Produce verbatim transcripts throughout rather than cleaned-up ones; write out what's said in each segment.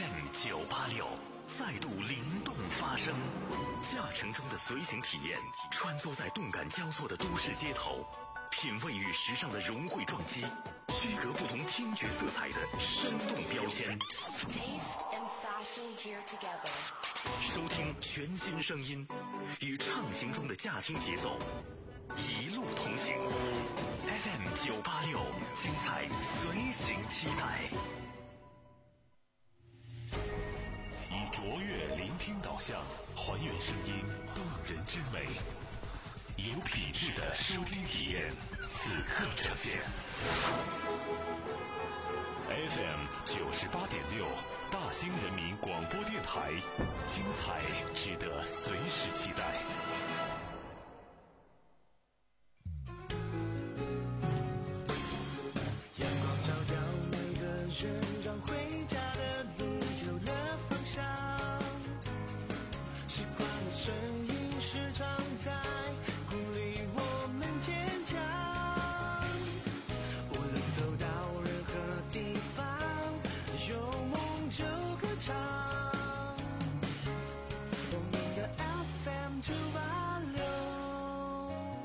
M 九八六再度灵动发声，驾乘中的随行体验，穿梭在动感交错的都市街头，品味与时尚的融汇撞击，区隔不同听觉色彩的生动标签。收听全新声音，与畅行中的驾听节奏，一路同行。F M 九八六，精彩随行期待。以卓越聆听导向，还原声音动人之美，有品质的收听体验，此刻呈现。F M 九十八点六，大兴人民广播电台，精彩值得随时期待。 阳光照耀每个人，让回家的路有了方向。习惯的声音时常在鼓励我们坚强。无论走到任何地方，有梦就歌唱。我们的 F M 九八六。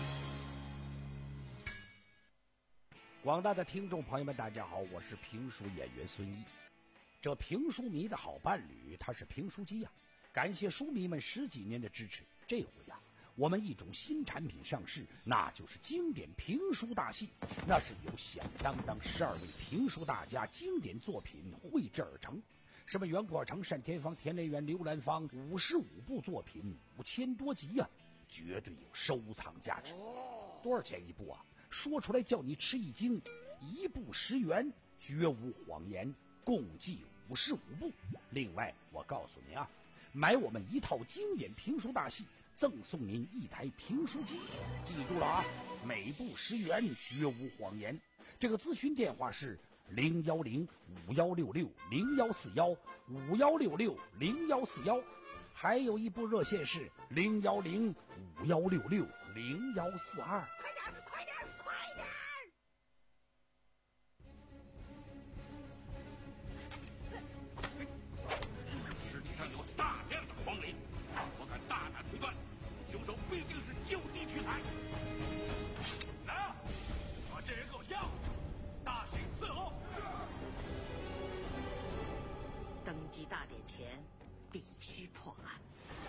广大的听众朋友们，大家好，我是评书演员孙一。这评书迷的好伴侣，他是评书机呀、啊。感谢书迷们十几年的支持，这回呀、啊，我们一种新产品上市，那就是经典评书大戏。那是由响当当十二位评书大家经典作品绘制而成，什么袁阔成、单田芳、田雷元、刘兰芳，五十五部作品，五千多集呀、啊，绝对有收藏价值。多少钱一部啊？说出来叫你吃一惊，一部十元，绝无谎言，共计五十五部。另外，我告诉您啊，买我们一套经典评书大戏，赠送您一台评书机。记住了啊，每部十元，绝无谎言。这个咨询电话是零幺零五幺六六零幺四幺五幺六六零幺四幺，还有一部热线是零幺零五幺六六零幺四二。 快点，快点，快点！ 尸体上有大量的黄磷，我敢大胆推断，凶手必定是就地取材。来啊，把这人给我押回去，大刑伺候。 登基大典前必须破案。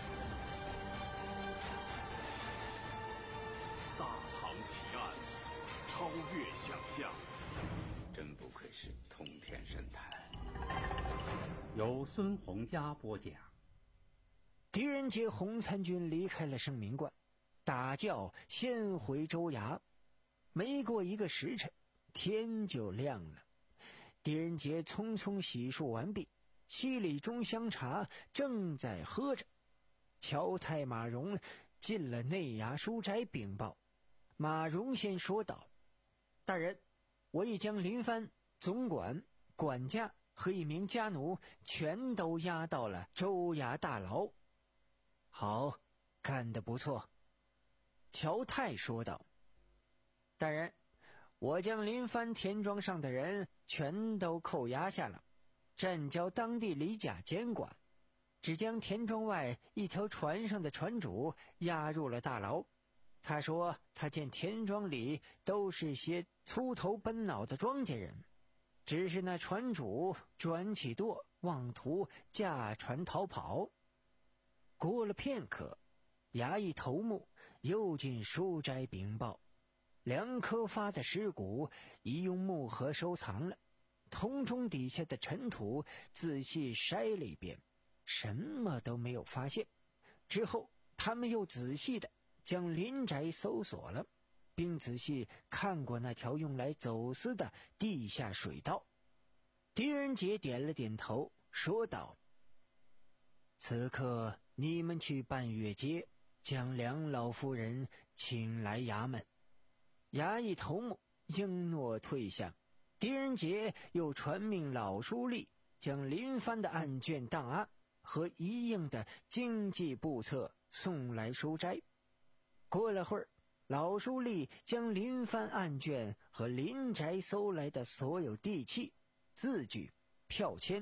大唐奇案，超越想象， 真不愧是通天神探。 由孙洪佳播讲。 狄仁杰红参军离开了圣明观，大轿先回州衙。没过一个时辰，天就亮了。狄仁杰匆匆洗漱完毕，七里中香茶正在喝着。乔太马荣进了内衙书斋禀报。马荣先说道：大人，我已将林藩、总管、管家和一名家奴全都押到了州衙大牢。好，干得不错。乔太说道：大人，我将林藩田庄上的人全都扣押下了，暂交当地李甲监管，只将田庄外一条船上的船主押入了大牢。他说他见田庄里都是些粗头奔脑的庄稼人，只是那船主转起舵，妄图驾船逃跑。过了片刻，衙役头目又进书斋禀报，梁科发的尸骨已用木盒收藏了，铜钟底下的尘土仔细筛了一遍，什么都没有发现。之后他们又仔细的将林宅搜索了，并仔细看过那条用来走私的地下水道。狄仁杰点了点头，说道：此刻你们去半月街，将梁老夫人请来衙门。衙役头目应诺退下。狄仁杰又传命老书吏将林藩的案卷档案和一应的经济簿册送来书斋。过了会儿，老书吏将林藩案卷和林宅搜来的所有地契、字据、票签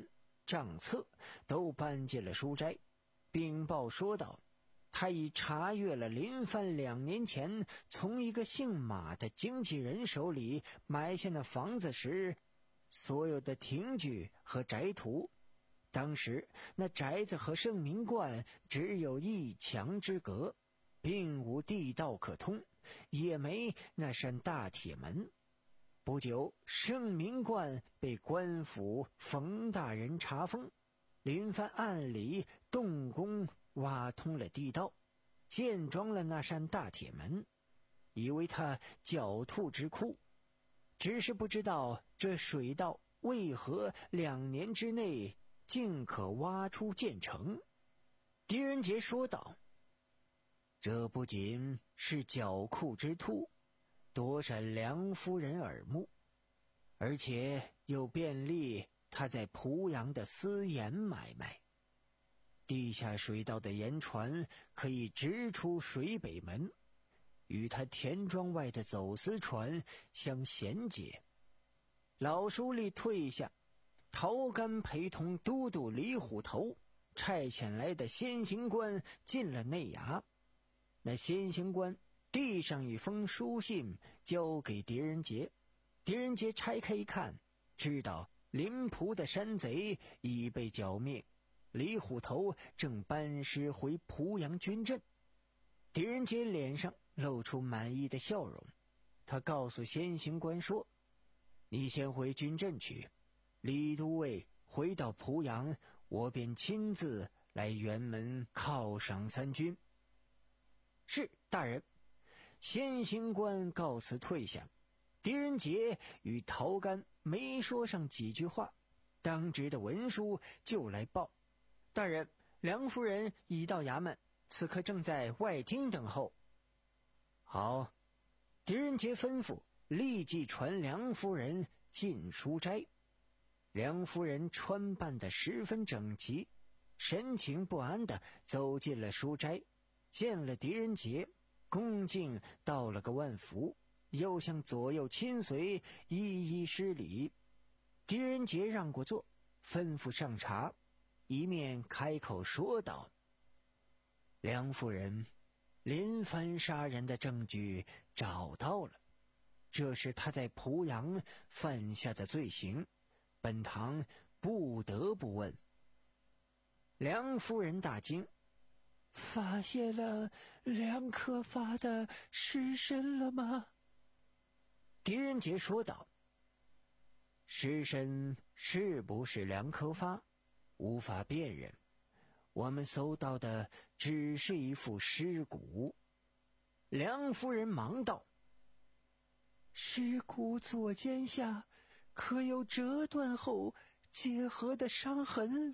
账册都搬进了书斋，禀报说道，他已查阅了林帆两年前从一个姓马的经纪人手里买下那房子时所有的庭据和宅图。当时那宅子和圣明观只有一墙之隔，并无地道可通，也没那扇大铁门。不久，圣明观被官府冯大人查封，林帆暗里动工挖通了地道，建装了那扇大铁门，以为他狡兔之库。只是不知道这水道为何两年之内竟可挖出建成。狄仁杰说道，这不仅是狡库之兔，躲闪梁夫人耳目，而且又便利他在濮阳的私盐买卖。地下水道的盐船可以直出水北门，与他田庄外的走私船相衔接。老书吏退下，陶干陪同都督李虎头差遣来的先行官进了内衙。那先行官递上一封书信交给狄仁杰，狄仁杰拆开一看，知道临濮的山贼已被剿灭，李虎头正班师回濮阳军阵。狄仁杰脸上露出满意的笑容，他告诉先行官说，你先回军阵去，李都尉回到濮阳，我便亲自来辕门犒赏三军。是，大人。先行官告辞退下，狄仁杰与陶干没说上几句话，当值的文书就来报，大人，梁夫人已到衙门，此刻正在外厅等候。好，狄仁杰吩咐立即传梁夫人进书斋。梁夫人穿扮得十分整齐，神情不安地走进了书斋，见了狄仁杰，恭敬道了个万福，又向左右亲随一一施礼。狄仁杰让过座，吩咐上茶，一面开口说道，梁夫人，林帆杀人的证据找到了，这是他在濮阳犯下的罪行，本堂不得不问。梁夫人大惊，发现了梁可发的尸身了吗？狄仁杰说道，尸身是不是梁可发无法辨认，我们搜到的只是一副尸骨。梁夫人忙道，尸骨左肩下可有折断后结合的伤痕？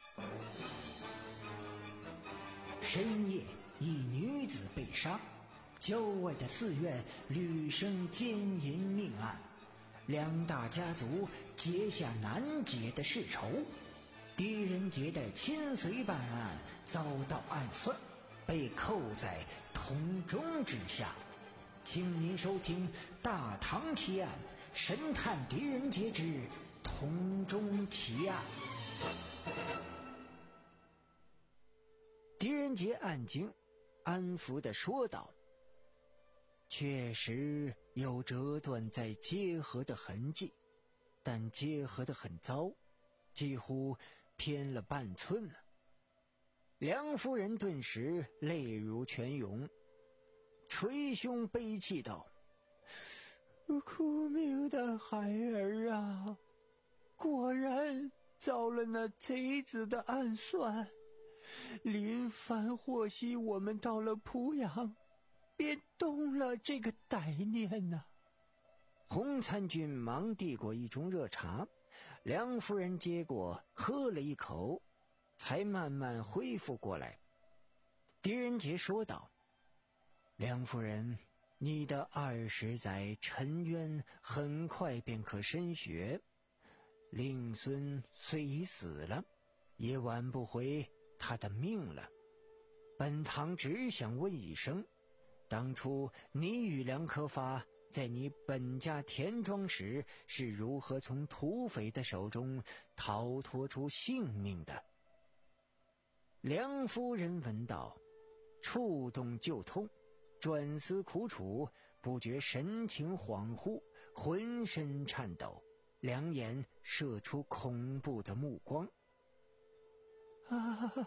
深夜，一女子被杀，郊外的寺院屡生奸淫命案，两大家族结下难解的世仇。狄仁杰的亲随办案遭到暗算，被扣在铜钟之下。请您收听《大唐奇案》，神探狄仁杰之铜钟奇案。狄仁杰暗惊，安抚地说道，确实有折断在结合的痕迹，但结合得很糟，几乎偏了半寸了。梁夫人顿时泪如泉涌，捶胸悲泣道，苦命的孩儿啊，果然遭了那贼子的暗算。林帆获悉我们到了濮阳，便动了这个歹念呐、啊。洪参军忙递过一盅热茶，梁夫人接过喝了一口，才慢慢恢复过来。狄仁杰说道，梁夫人，你的二十载沉冤很快便可申雪，令孙虽已死了，也挽不回他的命了。本堂只想问一声，当初你与梁可发在你本家田庄时是如何从土匪的手中逃脱出性命的。梁夫人闻道，触动就痛，转思苦楚，不觉神情恍惚，浑身颤抖，两眼射出恐怖的目光。啊，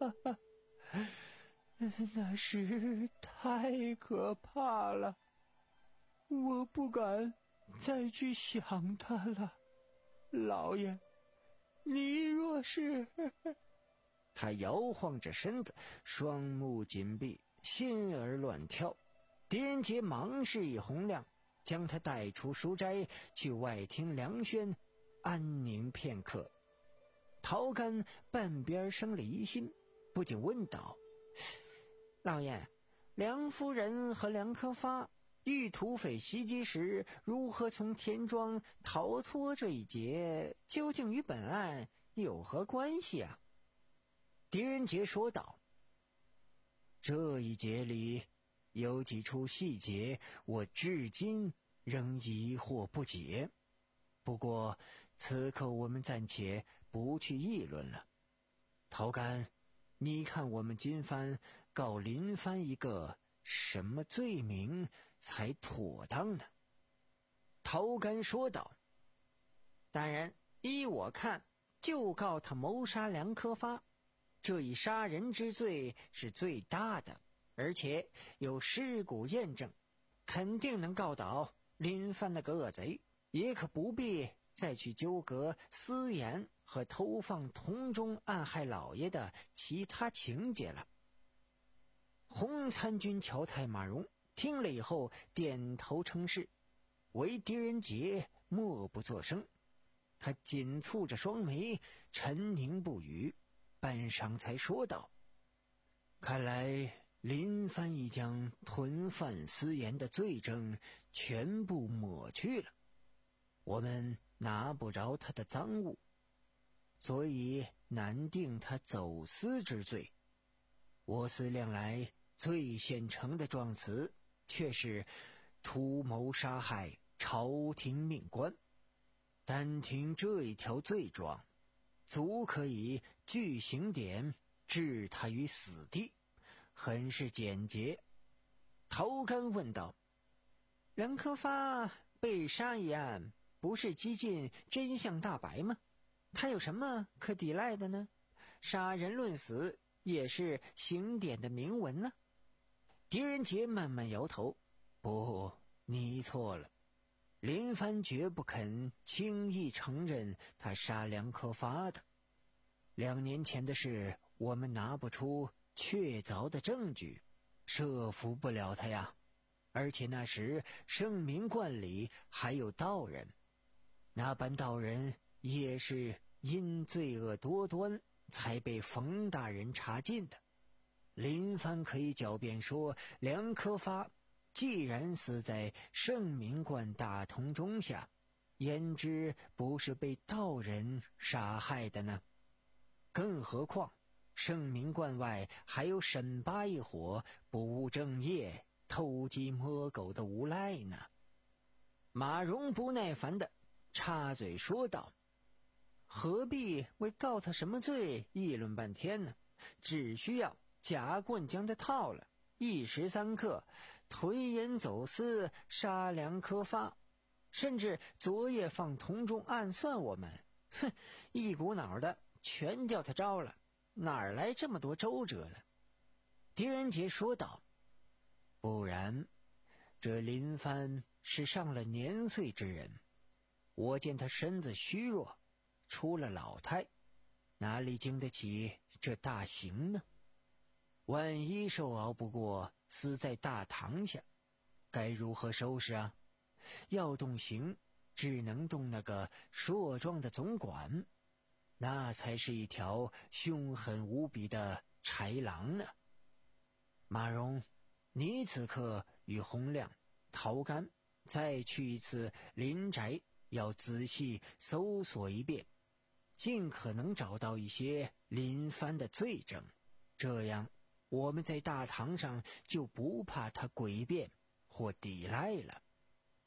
那是太可怕了，我不敢再去想他了。老爷，你若是……他摇晃着身子，双目紧闭，心儿乱跳。狄仁杰忙示意洪亮将他带出书斋，去外厅凉轩安宁片刻。陶干半边生了疑心，不禁问道：老爷，梁夫人和梁科发遇土匪袭击时如何从田庄逃脱这一节，究竟与本案有何关系啊？狄仁杰说道：这一节里有几处细节我至今仍疑惑不解，不过此刻我们暂且不去议论了。陶干，你看我们今番告林帆一个什么罪名才妥当呢？陶干说道：大人，依我看，就告他谋杀梁科发，这一杀人之罪是最大的，而且有尸骨验证，肯定能告倒林帆那个恶贼，也可不必再去纠葛私盐和偷放铜钟暗害老爷的其他情节了。洪参军乔太马荣听了以后点头称是，唯狄仁杰默不作声。他紧蹙着双眉，沉凝不语，半晌才说道：看来林帆已将囤贩私盐的罪证全部抹去了，我们拿不着他的赃物，所以难定他走私之罪。我思量来，最现成的状词却是图谋杀害朝廷命官。单听这一条罪状，足可以据刑点置他于死地，很是简洁。陶干问道：梁科发被杀一案不是几近真相大白吗？他有什么可抵赖的呢？杀人论死也是刑典的明文呢。狄仁杰慢慢摇头：不，你错了。林帆绝不肯轻易承认他杀梁科发的。两年前的事，我们拿不出确凿的证据，说服不了他呀。而且那时圣明观里还有道人，那般道人也是因罪恶多端才被冯大人查禁的。林帆可以狡辩说，梁科发既然死在圣明观大铜钟下，焉知不是被道人杀害的呢？更何况圣明观外还有沈八一伙不务正业、偷鸡摸狗的无赖呢。马荣不耐烦地插嘴说道：何必为告他什么罪议论半天呢？只需要假棍将他套了，一时三刻囤盐走私、杀梁科发，甚至昨夜放铜钟暗算我们，哼，一股脑的全叫他招了，哪儿来这么多周折呢？狄仁杰说道：不然，这林帆是上了年岁之人，我见他身子虚弱，出了老态，哪里经得起这大刑呢？万一受熬不过，死在大堂下，该如何收拾啊？要动刑，只能动那个硕壮的总管，那才是一条凶狠无比的豺狼呢。马荣，你此刻与洪亮、陶干再去一次林宅，要仔细搜索一遍，尽可能找到一些林帆的罪证，这样我们在大堂上就不怕他诡辩或抵赖了。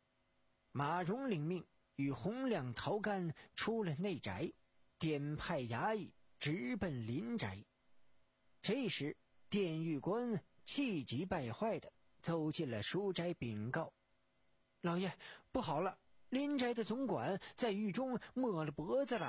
马荣领命与洪亮、陶干出了内宅，点派衙役直奔临宅。这时典狱官气急败坏的走进了书斋禀告：老爷，不好了，临宅的总管在狱中没了脖子了。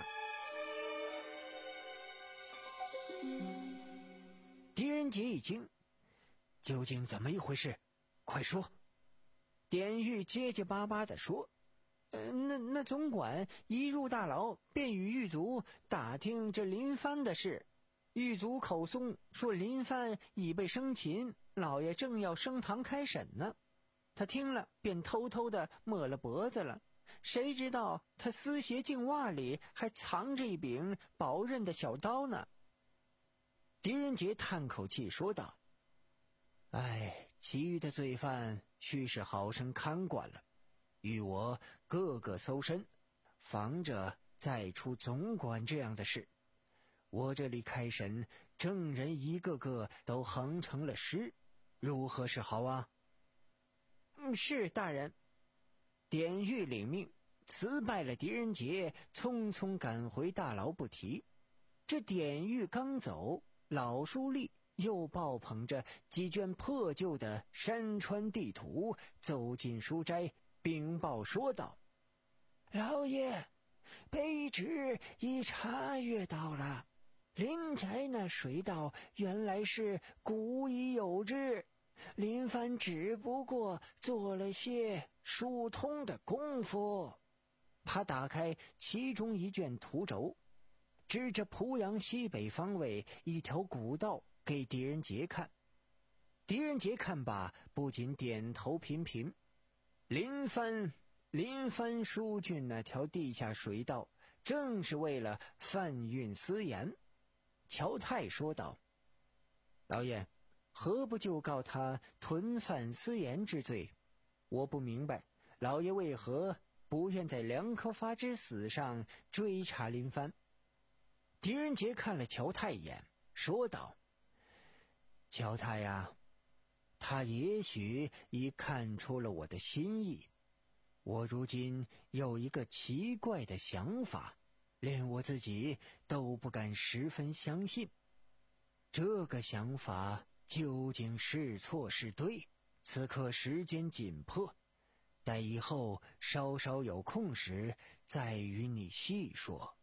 狄仁杰一惊，究竟怎么一回事？快说。典狱结结巴巴地说：呃、那那总管一入大牢便与狱卒打听这林帆的事，狱卒口松说林帆已被生擒，老爷正要升堂开审呢。他听了便偷偷地没了脖子了，谁知道他丝鞋净袜里还藏着一柄薄刃的小刀呢。狄仁杰叹口气说道：哎，其余的罪犯须是好生看管了，与我个个搜身，防着再出总管这样的事。我这里开审，证人一个个都横成了尸，如何是好啊？嗯，是大人。典狱领命，辞拜了狄仁杰，匆匆赶回大牢不提。这典狱刚走，老书吏又抱捧着几卷破旧的山川地图走进书斋，禀报说道：老爷，卑职已查阅到了，临宅那水道原来是古已有之，林帆只不过做了些疏通的功夫。他打开其中一卷图轴，指着濮阳西北方位一条古道给狄仁杰看。狄仁杰看罢，不仅点头频频。林帆林帆疏浚那条地下水道，正是为了贩运私盐。乔泰说道：老爷，何不就告他囤贩私盐之罪？我不明白老爷为何不愿在梁科发之死上追查林帆。狄仁杰看了乔泰一眼，说道：乔泰呀，他也许已看出了我的心意。我如今有一个奇怪的想法，连我自己都不敢十分相信。这个想法究竟是错是对，此刻时间紧迫，待以后稍稍有空时再与你细说。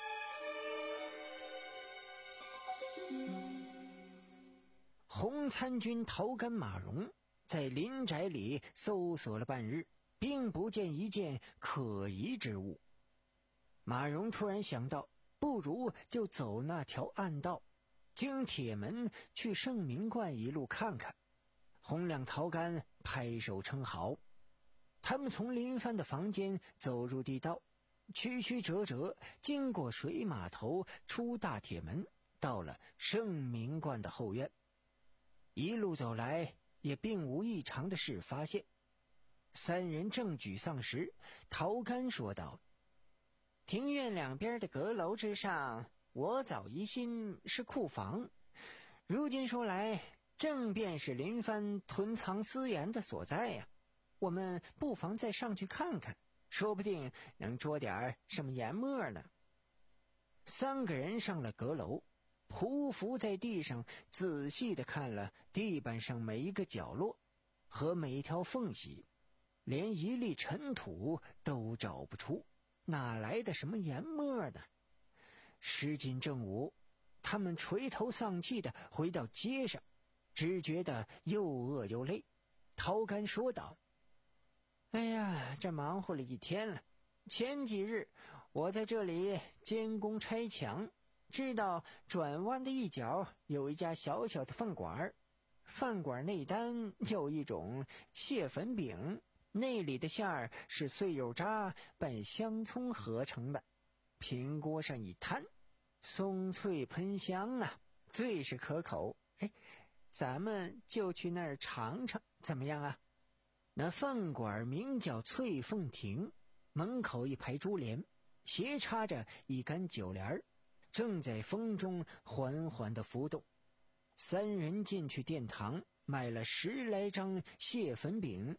洪参军陶干、马荣在临宅里搜索了半日，并不见一件可疑之物。马荣突然想到，不如就走那条暗道，经铁门去圣明观一路看看。洪亮、陶干拍手称好。他们从林帆的房间走入地道，曲曲折折经过水码头，出大铁门，到了圣明观的后院。一路走来，也并无异常的事发现。三人正沮丧时，陶干说道：庭院两边的阁楼之上，我早疑心是库房，如今说来，正便是林帆囤藏私盐的所在呀、啊。我们不妨再上去看看，说不定能捉点什么盐末呢。三个人上了阁楼，匍匐在地上，仔细地看了地板上每一个角落和每一条缝隙，连一粒尘土都找不出，哪来的什么盐末呢？时近正午，他们垂头丧气地回到街上，只觉得又饿又累。陶干说道：哎呀，这忙活了一天了。前几日我在这里监工拆墙，知道转弯的一角有一家小小的饭馆，饭馆内单有一种蟹粉饼，内里的馅儿是碎肉渣拌香葱合成的，平锅上一摊，松脆喷香啊，最是可口。哎，咱们就去那儿尝尝，怎么样啊？那饭馆名叫翠凤亭，门口一排珠帘，斜插着一杆酒帘，正在风中缓缓地浮动。三人进去殿堂，买了十来张蟹粉饼，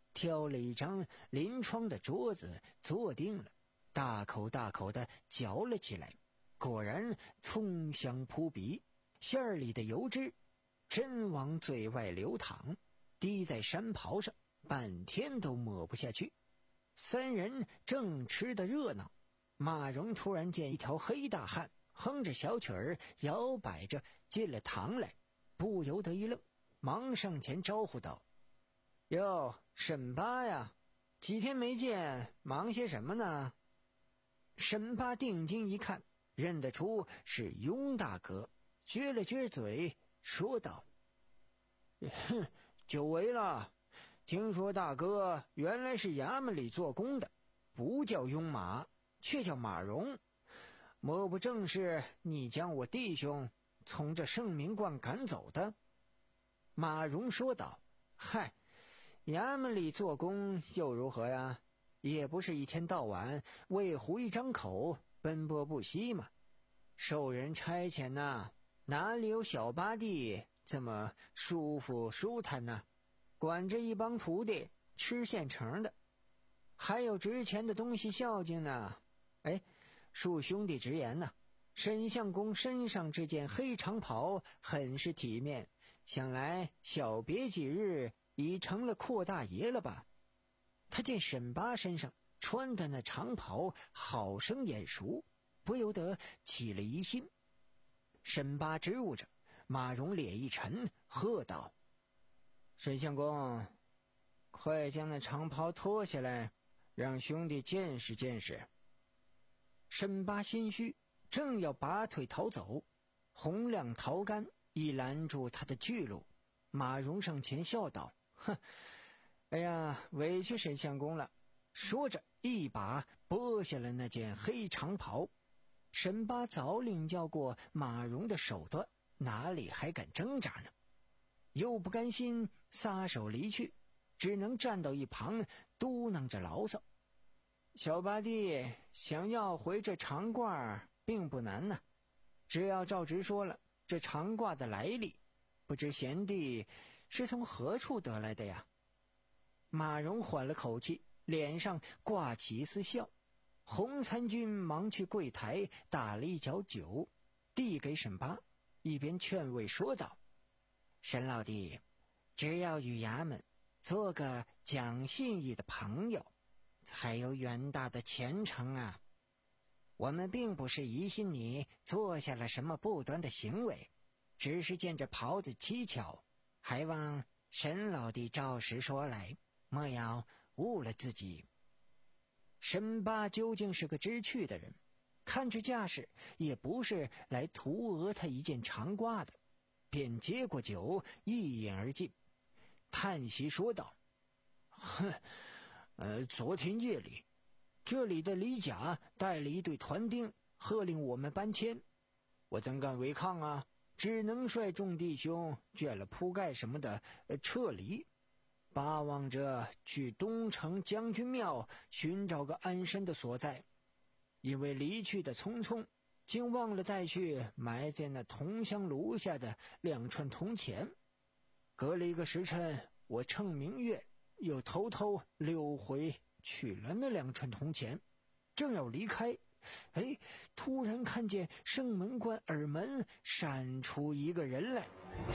挑了一张临窗的桌子坐定了，大口大口地嚼了起来。果然葱香扑鼻，馅儿里的油脂真往嘴外流淌，滴在山袍上，半天都抹不下去。三人正吃得热闹，马蓉突然见一条黑大汉哼着小曲儿摇摆着进了堂来，不由得一愣，忙上前招呼道：哟，沈八呀，几天没见，忙些什么呢？沈八定睛一看，认得出是雍大哥，撅了撅嘴说道：哼，久违了，听说大哥原来是衙门里做工的，不叫雍马，却叫马蓉，莫不正是你将我弟兄从这圣明观赶走的？马蓉说道：嗨，衙门里做工又如何呀？也不是一天到晚为糊一张口奔波不息嘛。受人差遣呐，哪里有小八弟这么舒服舒坦呢？管着一帮徒弟吃现成的，还有值钱的东西孝敬呢。哎，恕兄弟直言呐，沈相公身上这件黑长袍很是体面，想来小别几日已成了阔大爷了吧？他见沈八身上穿的那长袍好生眼熟，不由得起了疑心。沈八支吾着，马蓉脸一沉，喝道：沈相公，快将那长袍脱下来，让兄弟见识见识。沈八心虚，正要拔腿逃走，洪亮桃杆已拦住他的去路。马蓉上前笑道：哼，哎呀，委屈沈相公了。说着一把剥下了那件黑长袍。沈八早领教过马蓉的手段，哪里还敢挣扎呢？又不甘心撒手离去，只能站到一旁嘟囔着牢骚：小八弟想要回这长褂并不难呢、啊，只要照直说了这长褂的来历，不知贤弟是从何处得来的呀？马蓉缓了口气，脸上挂起一丝笑。洪参军忙去柜台打了一脚酒，递给沈八，一边劝慰说道：沈老弟，只要与衙门做个讲信义的朋友，才有远大的前程啊！我们并不是疑心你做下了什么不端的行为，只是见这袍子蹊跷，还望沈老弟照实说来，莫要误了自己。沈八究竟是个知趣的人，看这架势也不是来图讹他一件长褂的，便接过酒一饮而尽，叹息说道：哼，呃，昨天夜里这里的李甲带了一队团丁，喝令我们搬迁，我怎敢违抗啊？只能率众弟兄卷了铺盖什么的、呃、撤离，巴望着去东城将军庙寻找个安身的所在。因为离去的匆匆，竟忘了带去埋在那铜香炉下的两串铜钱。隔了一个时辰，我趁明月又偷偷溜回取了那两串铜钱，正要离开，哎，突然看见圣门关耳门闪出一个人来。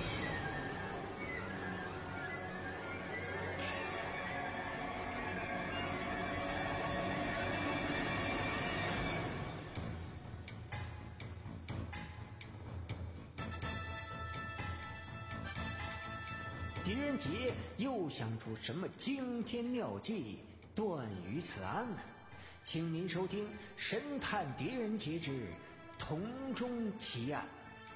狄仁杰又想出什么惊天妙计断于此案呢？请您收听《神探狄仁杰之铜钟奇案》。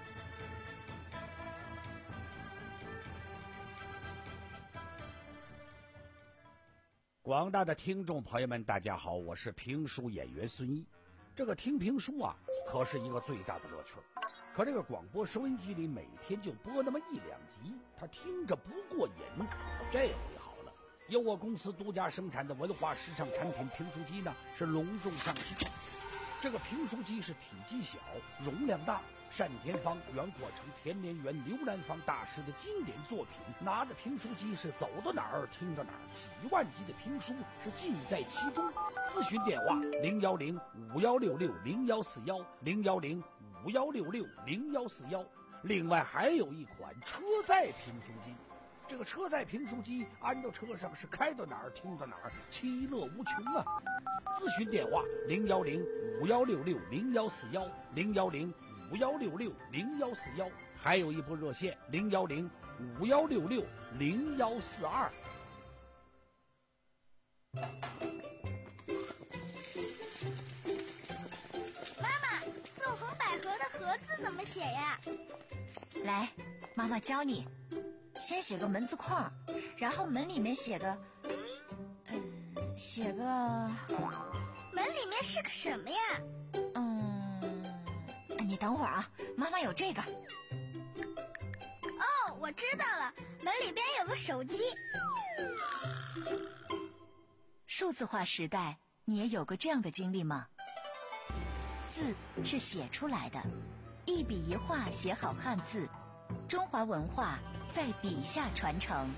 广大的听众朋友们，大家好，我是评书演员孙毅。这个听评书啊，可是一个最大的乐趣。可这个广播收音机里每天就播那么一两集，他听着不过瘾。这回好了，由我公司独家生产的文化时尚产品评书机呢，是隆重上市。这个评书机是体积小，容量大， 单田芳原过成田连元、刘兰芳大师的经典作品，拿着评书机是走到哪儿听到哪儿，几万集的评书是尽在其中。咨询电话零幺零五幺六六零幺四幺零幺零五幺六六零幺四幺。另外还有一款车载评书机，这个车载评书机安到车上是开到哪儿听到哪儿，其乐无穷啊！咨询电话零幺零五幺六六零幺四幺零幺零五幺六六零幺四幺，还有一部热线零幺零五幺六六零幺四二。 妈妈，纵横捭阖的阖字怎么写呀？ 来，妈妈教你。先写个门字框，然后门里面写个，嗯，写个。 门里面是个什么呀？ 嗯，你等会儿啊，妈妈有这个。 哦，我知道了，门里边有个手机。 数字化时代，你也有个这样的经历吗？字是写出来的，一笔一画写好汉字，中华文化在笔下传承。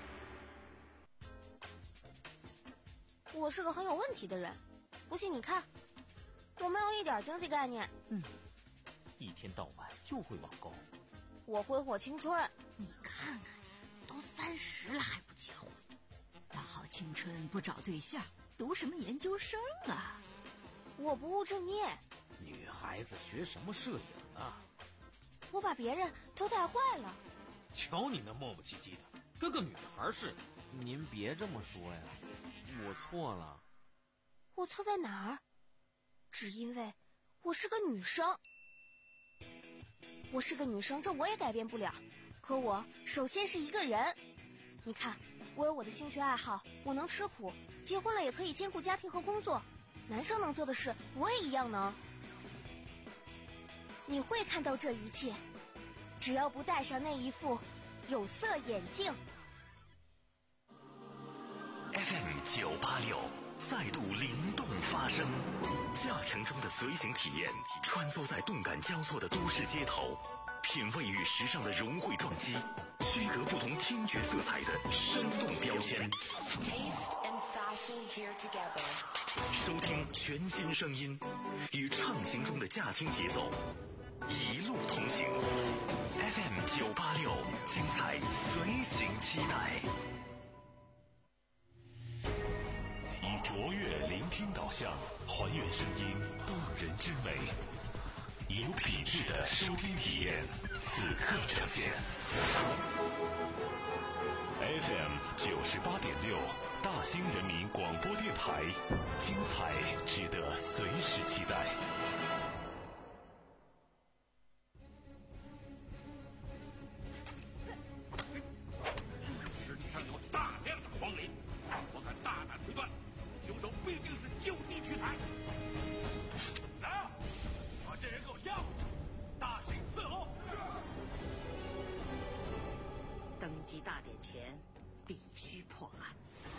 我是个很有问题的人，不信你看，我没有一点经济概念。 嗯，一天到晚就会网购。 我挥霍青春。 你看看，都三十了还不结婚，大好青春不找对象，读什么研究生啊？ 我不务正业。 女孩子学什么摄影啊？ 我把别人都带坏了。 瞧你那磨磨唧唧的，跟个女孩似的。 您别这么说呀，我错了。 我错在哪儿？只因为我是个女生。我是个女生，这我也改变不了。可我首先是一个人。你看，我有我的兴趣爱好，我能吃苦，结婚了也可以兼顾家庭和工作。男生能做的事，我也一样能。你会看到这一切，只要不戴上那一副有色眼镜。 F M 九八六再度灵动发声，驾乘中的随行体验，穿梭在动感交错的都市街头，品味与时尚的融汇撞击，区隔不同听觉色彩的生动标签。收听全新声音，与畅行中的驾听节奏，一路同行。F M 九八六，精彩随行期待。以卓越聆听导向，还原声音动人之美，以有品质的收听体验，此刻呈现。F M 九十八点六，大兴人民广播电台，精彩值得随时期待。 尸体上有大量的黄磷，我敢大胆推断，凶手必定是就地取材。来，把这人给我押回去，大审伺候。 登基大典前必须破案。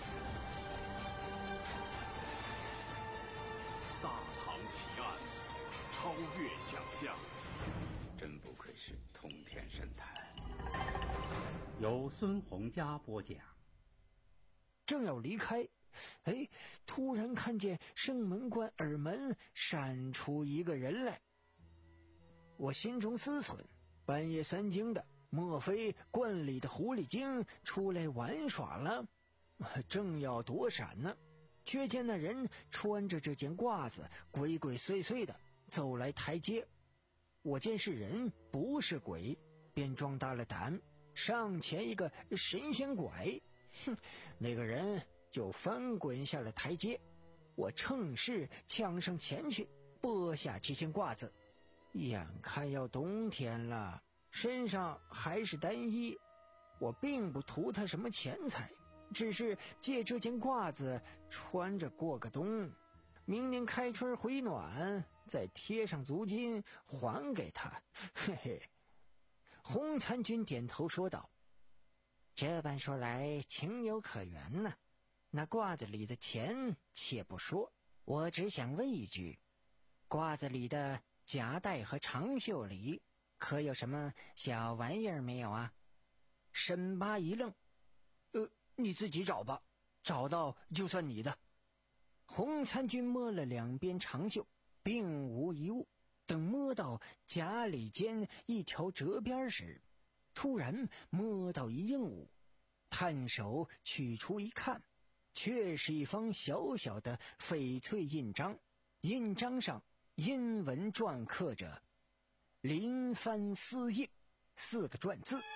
大唐奇案，超越想象， 真不愧是通天神探。 由孙洪佳播讲。 正要离开，哎，突然看见生门关耳门闪出一个人来。我心中思忖，半夜三更的，莫非关里的狐狸精出来玩耍了？正要躲闪呢，却见那人穿着这件褂子，鬼鬼祟祟的走来台阶。我见是人不是鬼，便壮大了胆，上前一个神仙拐，哼，那个人就翻滚下了台阶。我趁势抢上前去，剥下这件褂子。眼看要冬天了，身上还是单衣，我并不图他什么钱财，只是借这件褂子穿着过个冬，明年开春回暖，再贴上足金还给他。嘿嘿。洪参军点头说道：“这般说来情有可原呢。那褂子里的钱且不说，我只想问一句，褂子里的夹带和长袖里可有什么小玩意儿没有啊？沈八一愣，呃，你自己找吧，找到就算你的。洪参军摸了两边长袖，并无一物。等摸到夹里间一条折边时，突然摸到一硬物，探手取出一看，却是一方小小的翡翠印章，印章上阴文篆刻着“临藩私印”四个篆字。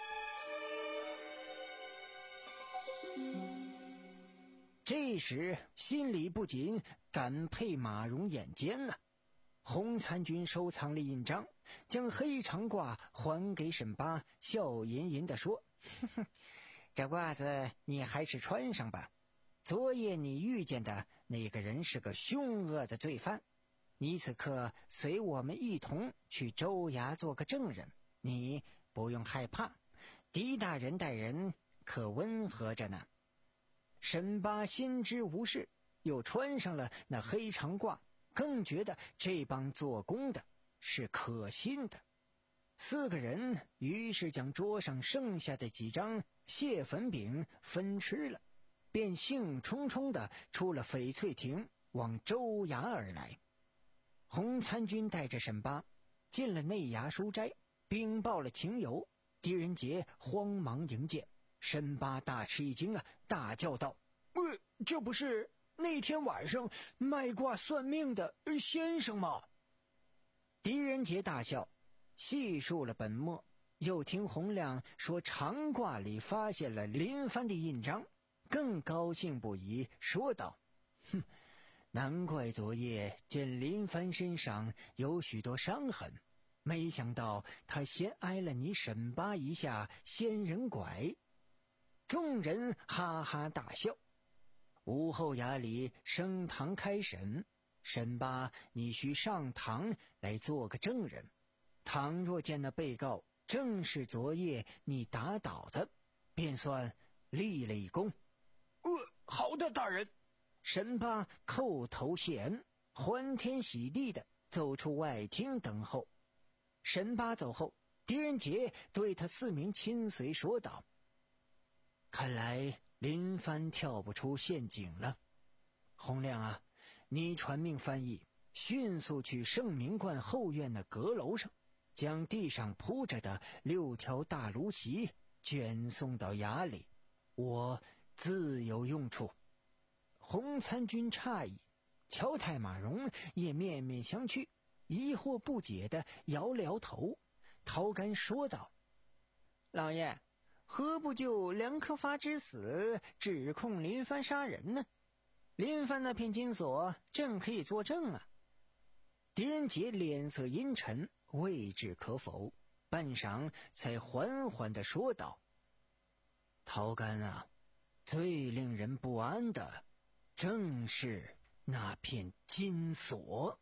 这时心里不仅感佩马蓉眼尖呐、啊。洪参军收藏了印章，将黑长褂还给沈八，笑吟吟地说：“呵呵，这褂子你还是穿上吧。昨夜你遇见的那个人是个凶恶的罪犯，你此刻随我们一同去州衙做个证人，你不用害怕，狄大人待人可温和着呢。”沈八心知无事，又穿上了那黑长褂，更觉得这帮做工的是可信的。四个人于是将桌上剩下的几张蟹粉饼分吃了，便兴冲冲地出了翡翠亭，往州衙而来。洪参军带着沈八进了内衙书斋，禀报了情由。狄仁杰慌忙迎见，沈八大吃一惊啊，大叫道：“呃，这不是那天晚上卖卦算命的先生吗？”狄仁杰大笑，细述了本末，又听洪亮说长褂里发现了林藩的印章，更高兴不已，说道：“哼，难怪昨夜见林藩身上有许多伤痕，没想到他先挨了你沈八一下仙人拐。”众人哈哈大笑。午后衙里升堂开审，沈八你需上堂来做个证人，倘若见那被告正是昨夜你打倒的，便算立了一功。 呃，好的，大人。 沈八叩头谢恩，欢天喜地的走出外厅等候。沈八走后，狄仁杰对他四名亲随说道：“看来林藩跳不出陷阱了。洪亮啊，你传命翻译，迅速去圣明观后院的阁楼上，将地上铺着的六条大芦席卷送到衙里，我自有用处。”洪参军诧异，乔太马蓉也面面相觑，疑惑不解的摇了摇头。陶干说道：“老爷，何不就梁克发之死指控林藩杀人呢？林藩那片金锁正可以作证啊。”狄仁杰脸色阴沉，未置可否，半晌才缓缓地说道：“陶干啊，最令人不安的正是那片金锁。”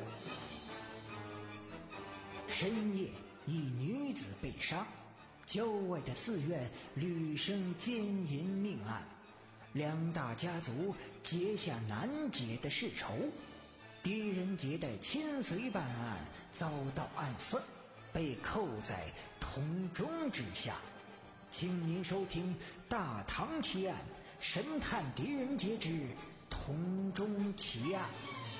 深夜，一女子被杀，郊外的寺院屡生奸淫命案，两大家族结下难解的世仇。狄仁杰的亲随办案遭到暗算，被扣在铜钟之下。请您收听《大唐奇案》，神探狄仁杰之铜钟奇案。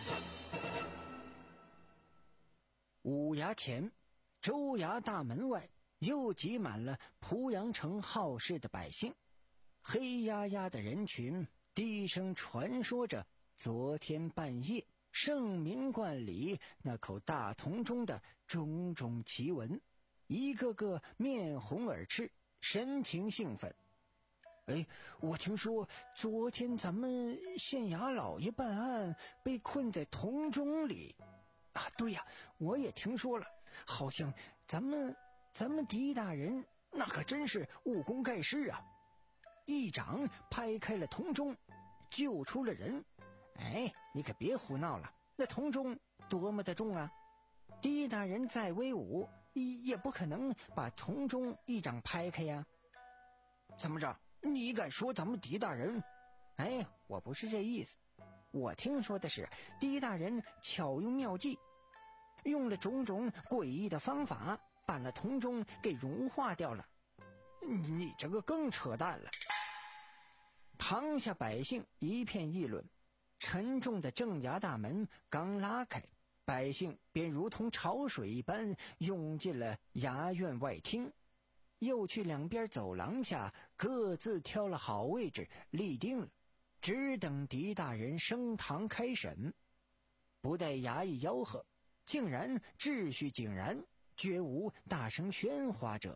五衙前，州衙大门外又挤满了濮阳城好事的百姓，黑压压的人群低声传说着昨天半夜圣明观里那口大铜钟的种种奇闻，一个个面红耳赤，神情兴奋。哎，我听说昨天咱们县衙老爷办案被困在铜钟里啊！对呀，我也听说了，好像咱们咱们狄大人那可真是武功盖世啊！一掌拍开了铜钟，救出了人。哎，你可别胡闹了，那铜钟多么的重啊！狄大人再威武，也不可能把铜钟一掌拍开呀！怎么着？你敢说咱们狄大人？哎，我不是这意思，我听说的是狄大人巧用妙计， 用了种种诡异的方法，把那铜钟给融化掉了。你这个更扯淡了。堂下百姓一片议论，沉重的正衙大门刚拉开，百姓便如同潮水一般涌进了衙院外厅，又去两边走廊下各自挑了好位置立定了，只等狄大人升堂开审。不待衙役吆喝，竟然秩序井然，绝无大声喧哗者。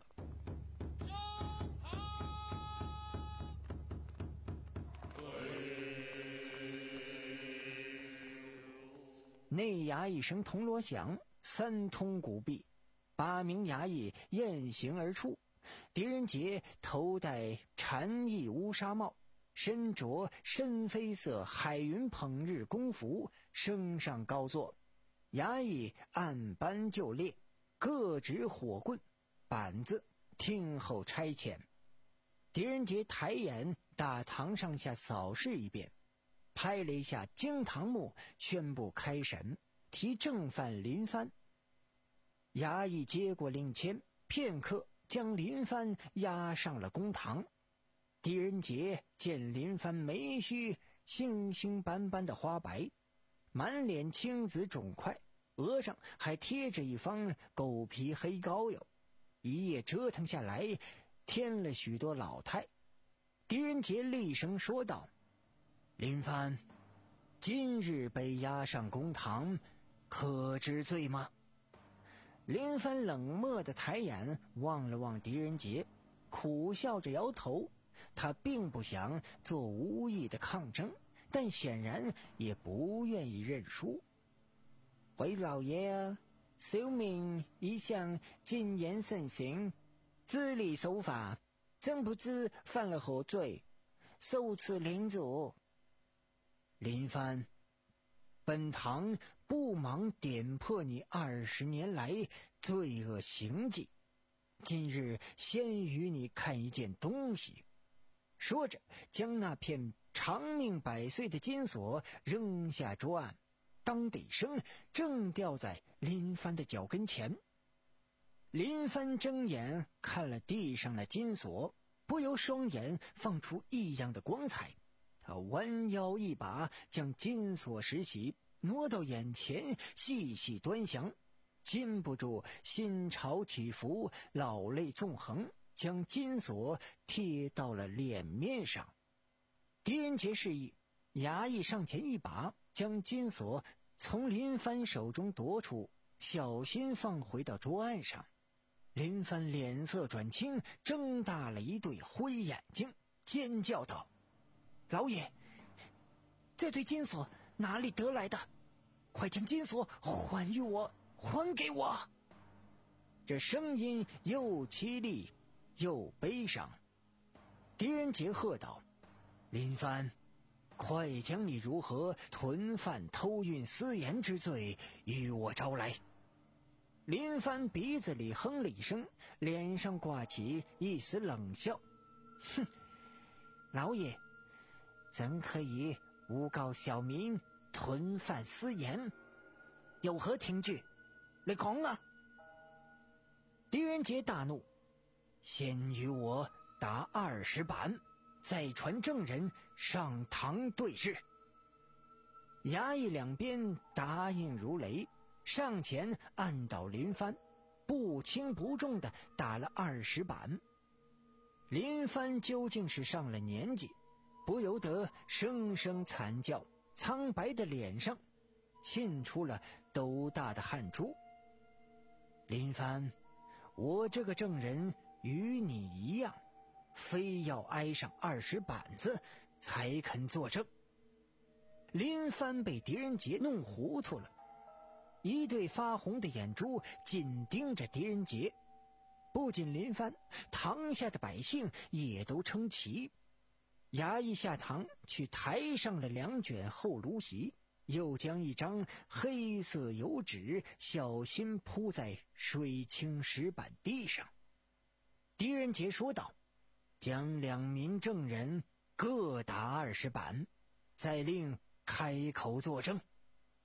内衙一声铜锣响，三通鼓毕，八名衙役雁行而出。狄仁杰头戴蝉翼乌纱帽，身着深绯色海云捧日公服，升上高座。衙役按班就列，各执火棍、板子，听候差遣。狄仁杰抬眼大堂上下扫视一遍，拍了一下惊堂木，宣布开审，提正犯林藩。衙役接过令签，片刻将林藩押上了公堂。狄仁杰见林藩眉须星星斑斑的花白，满脸青紫肿块，额上还贴着一方狗皮黑膏药，一夜折腾下来添了许多老态。狄仁杰厉声说道：林藩，今日被押上公堂，可知罪吗？林藩冷漠的抬眼望了望狄仁杰，苦笑着摇头。他并不想做无意的抗争，但显然也不愿意认输。回老爷啊，小民一向谨言慎行，资礼守法，真不知犯了何罪，受此凌辱。林藩，本堂不忙点破你二十年来罪恶行迹，今日先与你看一件东西。说着，将那片长命百岁的金锁扔下桌案，当的一声，正掉在林藩的脚跟前。林藩睁眼看了地上的金锁，不由双眼放出异样的光彩。他弯腰一把将金锁拾起，挪到眼前，细细端详，禁不住心潮起伏，老泪纵横，将金锁贴到了脸面上。狄仁杰示意，衙役上前一把将金锁从林藩手中夺出，小心放回到桌案上。林藩脸色转青，睁大了一对灰眼睛，尖叫道：老爷，这对金锁哪里得来的？快将金锁还于我，还给我！这声音又凄厉又悲伤。狄仁杰喝道：林藩，快将你如何囤贩偷运私盐之罪与我招来。林藩鼻子里哼了一声，脸上挂起一丝冷笑：哼，老爷，怎可以诬告小民囤贩私盐？有何凭据？你讲啊！狄仁杰大怒：先与我打二十板，再传证人上堂对质。衙役两边答应如雷，上前按倒林藩，不轻不重地打了二十板。林藩究竟是上了年纪，不由得声声惨叫，苍白的脸上沁出了斗大的汗珠。林藩，我这个证人与你一样，非要挨上二十板子才肯作证。林藩被狄仁杰弄糊涂了，一对发红的眼珠紧盯着狄仁杰。不仅林藩，堂下的百姓也都称奇。衙役下堂去抬上了两卷厚芦席，又将一张黑色油纸小心铺在水青石板地上。狄仁杰说道：将两名证人各打二十板，再令开口作证。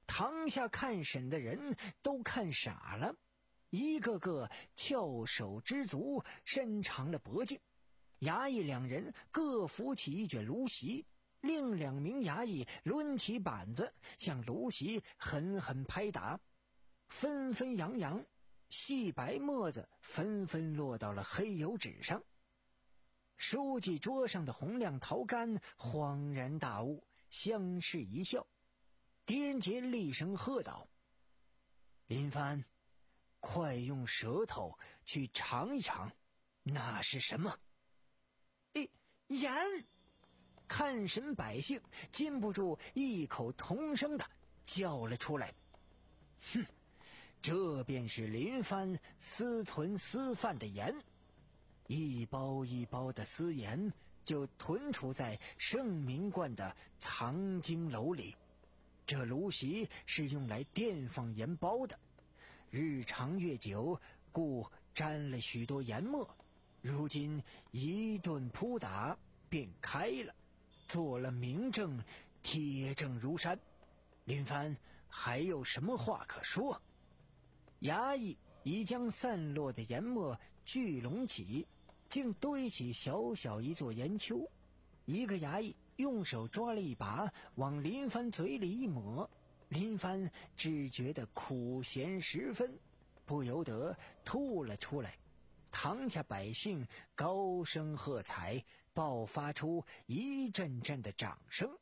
堂下看审的人都看傻了，一个个翘首知足，伸长了脖颈。衙役两人各扶起一卷芦席，另两名衙役抡起板子向芦席狠狠拍打，纷纷扬扬，细白沫子纷纷落到了黑油纸上。书记桌上的洪亮陶干恍然大悟，相视一笑。狄仁杰厉声喝道：林帆，快用舌头去尝一尝，那是什么？诶，盐！看审百姓禁不住异口同声的叫了出来。哼，这便是林帆私存私贩的盐，一包一包的私盐就囤储在圣明观的藏经楼里。这炉席是用来垫放盐包的，日长月久，故沾了许多盐末，如今一顿扑打便开了，做了明证，铁证如山。林帆还有什么话可说？衙役已将散落的盐末聚拢起，竟堆起小小一座盐丘。一个衙役用手抓了一把，往林帆嘴里一抹，林帆只觉得苦咸十分，不由得吐了出来。堂下百姓高声喝彩，爆发出一阵阵的掌声。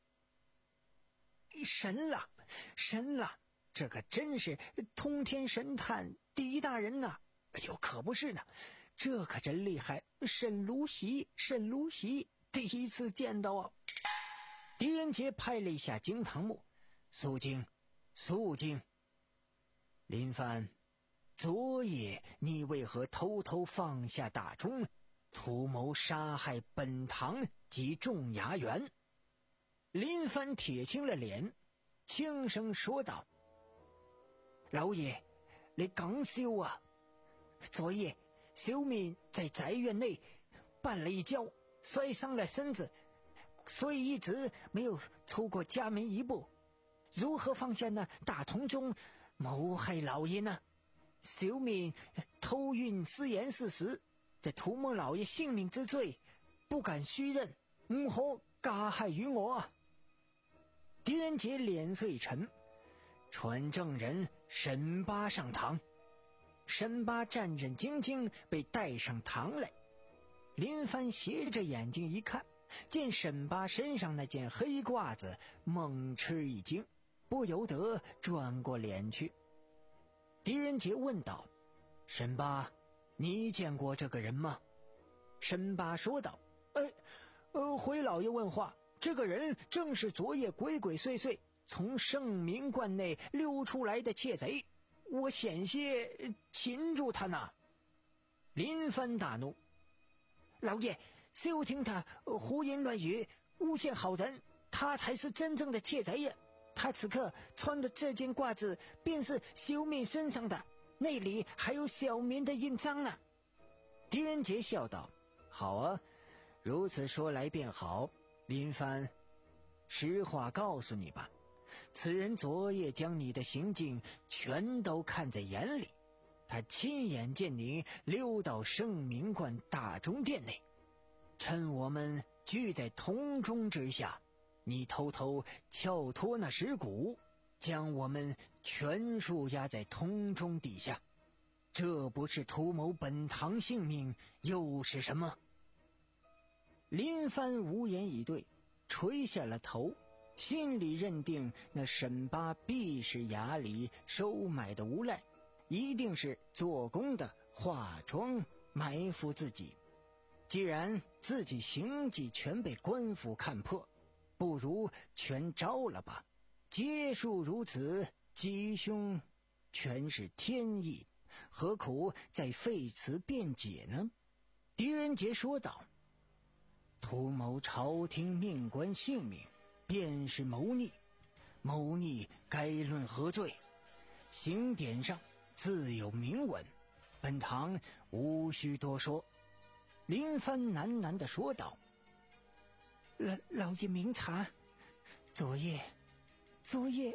神了，神了！这可真是通天神探第一大人呐！哎呦，可不是呢，这可真厉害！沈芦席，沈芦席，第一次见到啊！狄仁杰拍了一下惊堂木，肃静，肃静。林帆，昨夜你为何偷偷放下大钟，图谋杀害本堂及众衙员？林帆铁青了脸，轻声说道：老爷，你讲笑啊！昨夜小敏在宅院内绊了一跤，摔伤了身子，所以一直没有出过家门一步，如何放下那大铜钟谋害老爷呢？小敏偷运私盐事实，这图谋老爷性命之罪，不敢虚认，唔可加害于我啊！狄仁杰脸色一沉，传证人沈八上堂。沈八战战兢兢被带上堂来。林帆斜着眼睛一看，见沈八身上那件黑褂子，猛吃一惊，不由得转过脸去。狄仁杰问道：沈八，你见过这个人吗？沈八说道：呃呃，回老爷问话，这个人正是昨夜鬼鬼祟祟从圣明观内溜出来的窃贼，我险些擒住他呢。林帆大怒：老爷，休听他胡言乱语，诬陷好人，他才是真正的窃贼呀！他此刻穿的这件褂子便是小敏身上的，那里还有小敏的印章呢。狄仁杰笑道：好啊，如此说来便好。林帆，实话告诉你吧，此人昨夜将你的行径全都看在眼里，他亲眼见你溜到圣明观大钟殿内，趁我们聚在铜钟之下，你偷偷撬脱那石鼓，将我们全数压在铜钟底下，这不是图谋本堂性命又是什么？林帆无言以对，垂下了头，心里认定那沈八必是衙里收买的无赖，一定是做工的化妆埋伏自己。既然自己行迹全被官府看破，不如全招了吧。结束如此，吉凶全是天意，何苦再费词辩解呢？狄仁杰说道：图谋朝廷命官性命，便是谋逆，谋逆该论何罪？刑典上自有明文，本堂无需多说。林帆喃喃地说道：老老爷明察，昨夜昨夜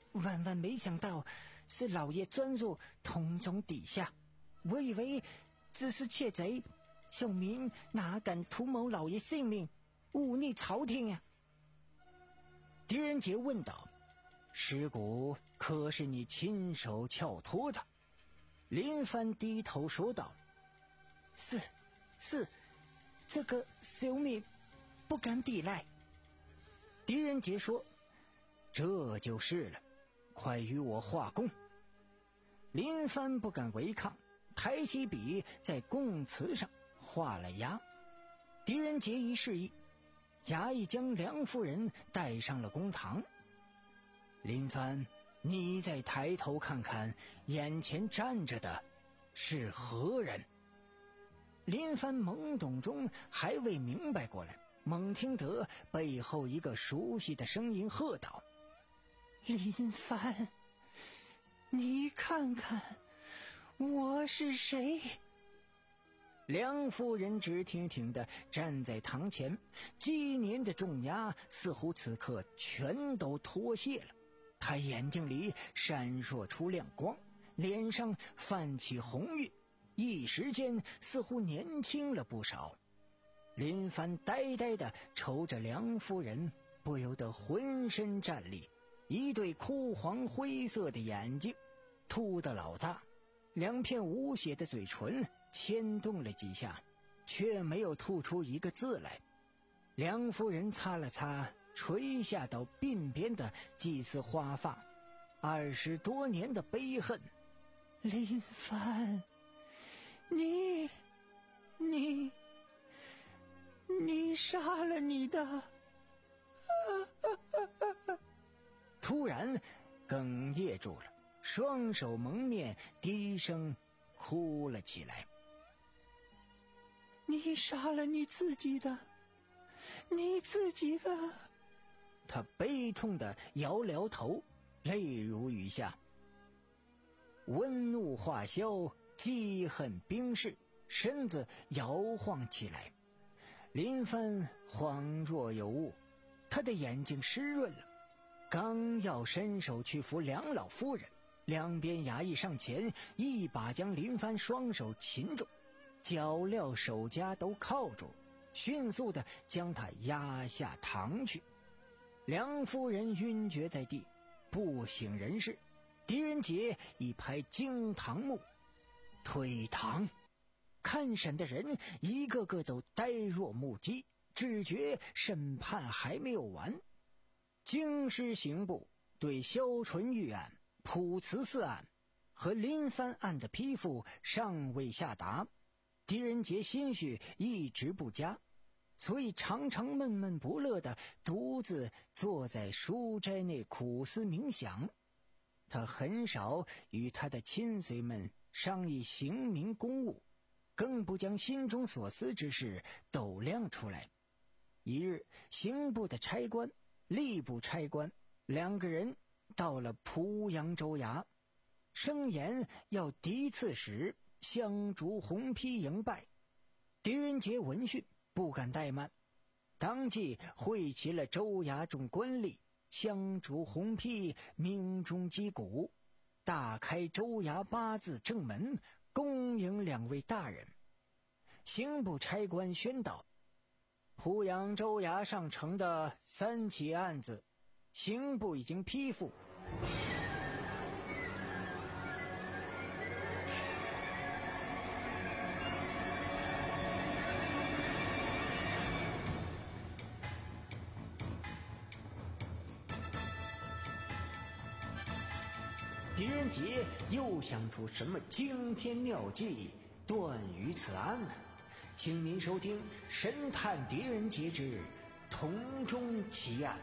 万万没想到是老爷钻入桶中底下，我以为只是窃贼，小民哪敢图谋老爷性命，忤逆朝廷呀？狄仁杰问道：尸骨可是你亲手撬脱的？林帆低头说道：是是，这个小民不敢抵赖。狄仁杰说：这就是了，快与我画供。林帆不敢违抗，抬起笔在供词上画了押。狄仁杰一示意，衙役将梁夫人带上了公堂。林帆，你再抬头看看，眼前站着的是何人？林帆懵懂中还未明白过来，猛听得背后一个熟悉的声音喝道：林帆，你看看我是谁？梁夫人直挺挺地站在堂前，积年的重压似乎此刻全都脱卸了，她眼睛里闪烁出亮光，脸上泛起红晕，一时间似乎年轻了不少。林帆呆呆地瞅着梁夫人，不由得浑身战栗，一对枯黄灰色的眼睛凸得老大，两片无血的嘴唇牵动了几下，却没有吐出一个字来。梁夫人擦了擦垂下到鬓边的祭祀花发，二十多年的悲恨。林帆，你你你杀了你的突然哽咽住了，双手蒙面，低声哭了起来。你杀了你自己的，你自己的。他悲痛地摇摇头，泪如雨下。温怒化消，积恨冰释，身子摇晃起来。林帆恍若有悟，他的眼睛湿润了，刚要伸手去扶梁老夫人，两边衙役上前，一把将林帆双手擒住，脚镣手夹都铐住，迅速地将他压下堂去。梁夫人晕厥在地，不省人事。狄仁杰一拍惊堂木，退堂。看审的人一个个都呆若木鸡，只觉审判还没有完。京师刑部对萧纯玉案、朴慈寺案和林帆案的批复尚未下达，狄仁杰心绪一直不佳，所以常常闷闷不乐地独自坐在书斋内苦思冥想。他很少与他的亲随们商议刑民公务，更不将心中所思之事抖亮出来。一日，刑部的差官、吏部差官两个人到了濮阳州衙，声言要嫡刺史香烛红批迎拜。狄仁杰闻讯不敢怠慢，当即会齐了州衙众官吏，香烛红批，鸣钟击鼓，大开州衙八字正门，恭迎两位大人。刑部差官宣导：濮阳州衙上呈的三起案子，刑部已经批复。狄仁杰又想出什么惊天妙计断于此案呢？请您收听《神探狄仁杰之铜钟奇案》。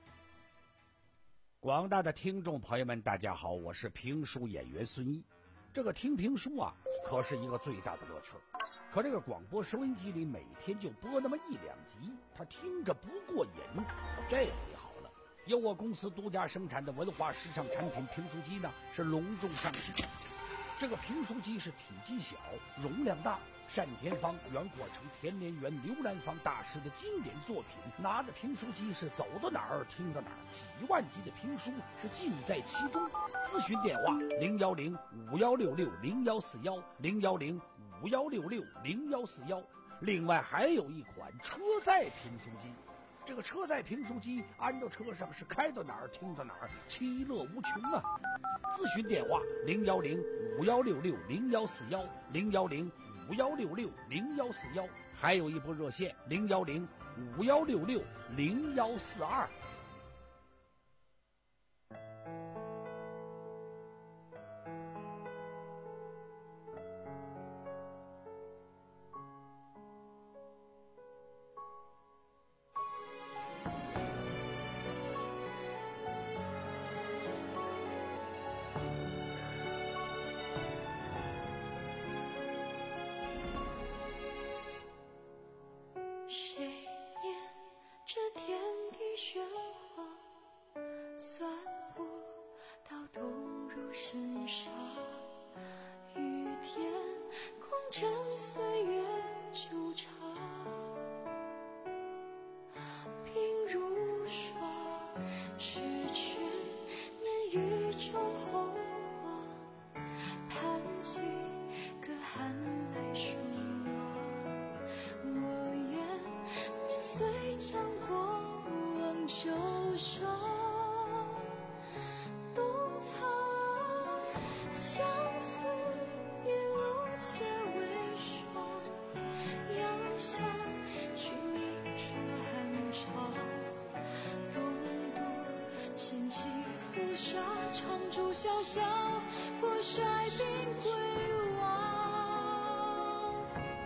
广大的听众朋友们，大家好，我是评书演员孙毅。 这个听评书啊，可是一个最大的乐趣。可这个广播收音机里每天就播那么一两集，他听着不过瘾。这回好了，由我公司独家生产的文化时尚产品评书机呢，是隆重上市。这个评书机是体积小，容量大，单田芳、袁国成、田连元、刘兰芳大师的经典作品，拿着评书机是走到哪儿听到哪儿，几万集的评书是尽在其中。咨询电话零幺零五幺六六零幺四幺零幺零五幺六六零幺四幺。另外还有一款车载评书机，这个车载评书机安到车上是开到哪儿听到哪儿，其乐无穷啊！咨询电话零幺零五幺六六零幺四幺零幺零五幺六六零幺四幺，还有一部热线零幺零五幺六六零幺四二。 谁念这天地喧哗，算不到动如深沙。与天空争岁月纠缠，鬓如霜，痴却念雨中红花，盼几个寒来暑虽将过往旧伤冬藏，相思一路皆为霜，遥想去你这寒潮，东渡千骑浮沙，长驻潇潇，或率兵归往。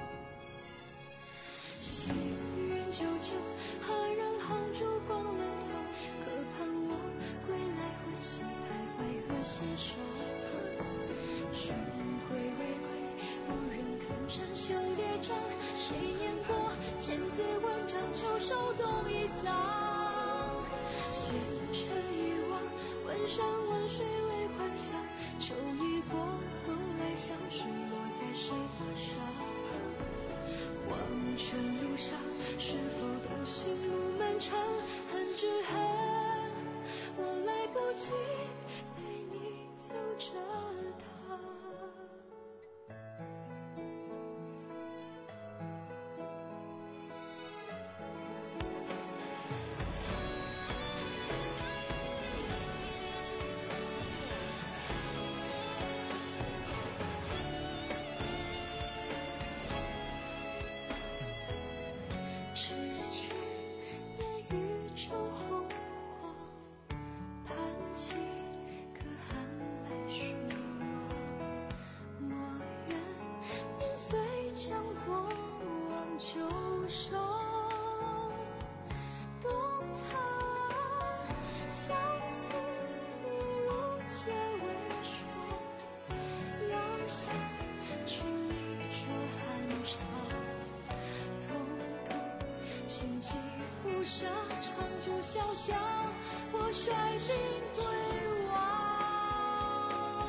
久久，何人行烛光冷透？可盼我归来欢喜徘徊，和携手。寻归未归，无人看山修列张。谁念过千字文章，秋收冬已藏。前尘遗忘，问山问水为幻想。秋已过，冬来相许，落在谁发上？黄泉路上，是否都行路漫长？恨只恨我来不及陪你走着它。痴痴念雨中红花，盼几个寒来暑往。我愿年岁将过往旧伤冬藏，相思一路皆为霜，遥想去你这寒潮。千骑浮沙，长驻潇潇，我率兵归往。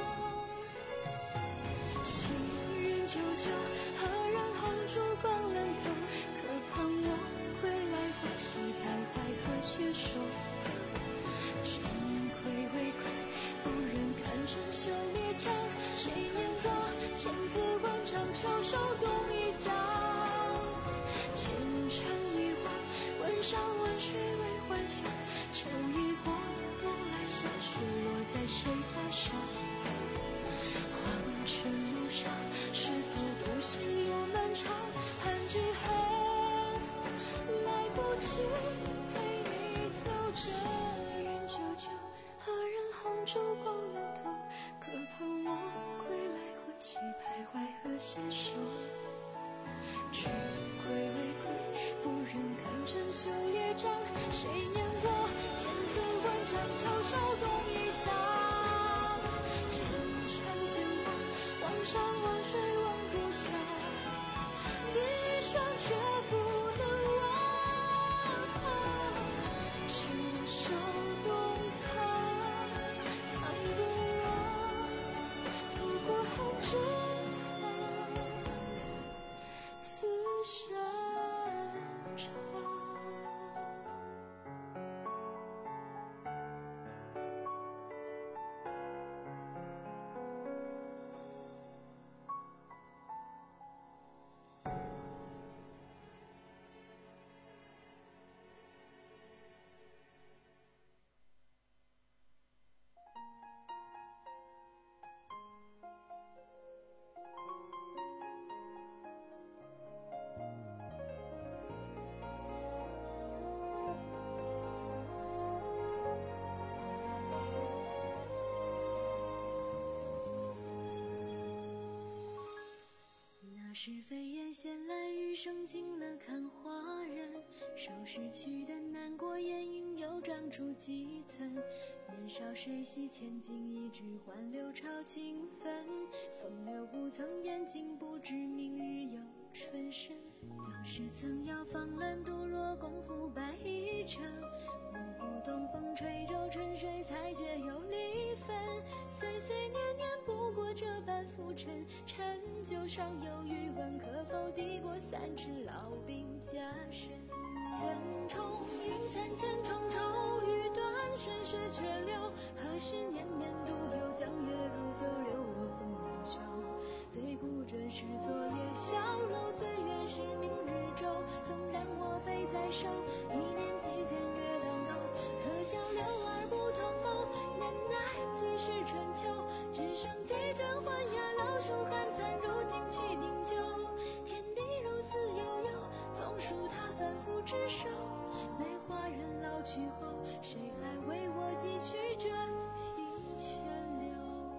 行人久久，何人行烛光冷透？可盼我归来欢喜徘徊，和携手。君归未归，不忍看春秋列张。谁念过千字文章，秋收冬已藏。前尘遗忘，问山问水为幻想。秋已过，冬来相许，落在谁发上？黄泉路上，是否都行路漫长？恨只恨来不及陪你走着云久久，何人行烛光冷透？可盼我归来欢喜徘徊，和携手。君归未归，不忍看春秋列张。谁念过千字文章，秋收冬已藏。前尘健忘， 是飞檐闲来雨声惊了看花人，收拾去的难过烟云又长出几层。年少谁惜千金一纸换六朝情分，风流不曾言竟不知明日有春深。当时曾摇放蓝度若功夫百一程，暮鼓东风吹皱沉水才觉有离分。岁岁年年不过这般浮沉，陈旧尚有余温，可否抵过三尺老兵家身？千重云山千重愁，欲断水水却流，何时年年独有江月如酒流我风云袖。最孤枕是昨夜小楼，最远是明日舟。纵然我背在手，一念几见月亮头。可笑流而不同眸，年奈几时春秋。只剩几卷还崖老树寒残，如今去冰酒。天地如此悠悠，总属他反复执手。待花人老去后，谁还为我汲取这庭前流？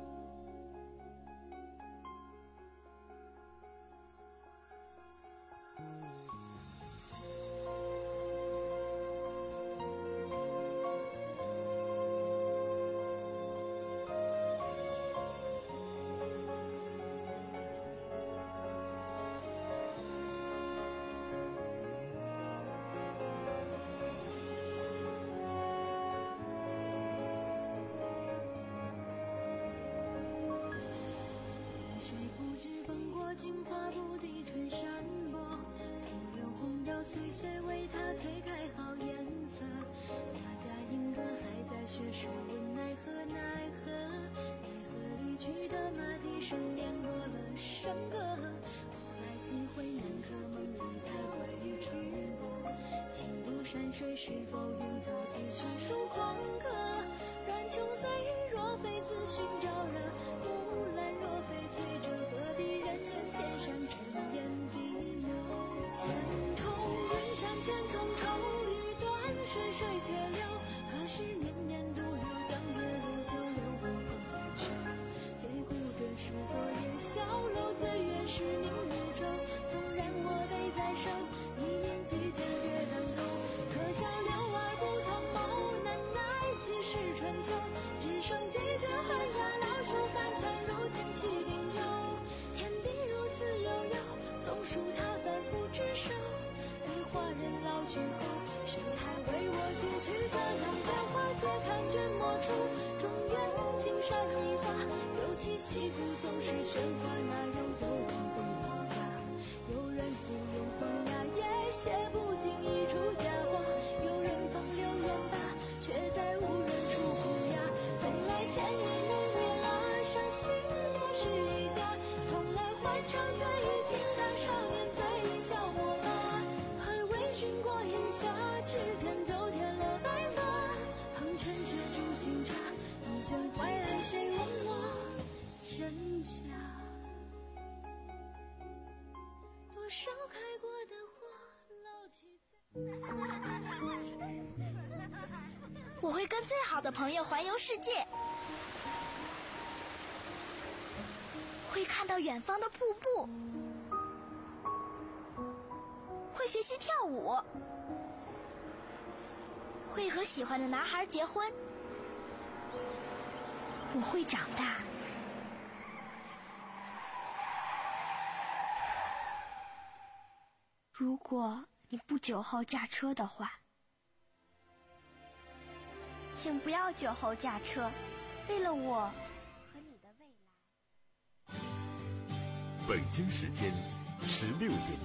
谁不知风过境化不敌春山薄，徒留红药岁岁为他推开好颜色。那家银歌还在学时问奈何奈何，奈何离去的马蹄声连过了笙歌。后来几回南柯梦里才会与成过，轻渡山水是否云早自叙述狂歌？乱琼碎玉若非自寻招惹，木兰若非催着，何必人愿线上尘烟笔流？千重云山千重愁，欲断水水却流。何时年年独有江月如酒流我风云袖？最孤枕是昨夜小楼，最远是明日舟。纵然我背在手，一念几见月亮头。可笑流而不同眸，难奈几时春秋。只剩几卷寒鸦老树寒残，如今弃冰酒。天地如此悠悠，总属他反复执手。待花人老去后，谁还为我汲取这堂笺花？借看卷墨处，中原青山一画。旧气息故总是喧哗，哪有有人不回家？有人不用风雅，也写不尽一出佳话。有人风流远罢，却在无人处哭哑。从来千年人恋啊，伤心我是一家。从来欢唱醉于情感，少年醉笑魔法。还未寻过炎夏，只见就添了白发。红尘却煮新茶，你这怀来谁问我真假？多少开过的花，老去我会跟最好的朋友环游世界，会看到远方的瀑布，会学习跳舞，会和喜欢的男孩结婚。我会长大。如果你不酒后驾车的话，请不要酒后驾车，为了我和你的未来。 北京时间十六点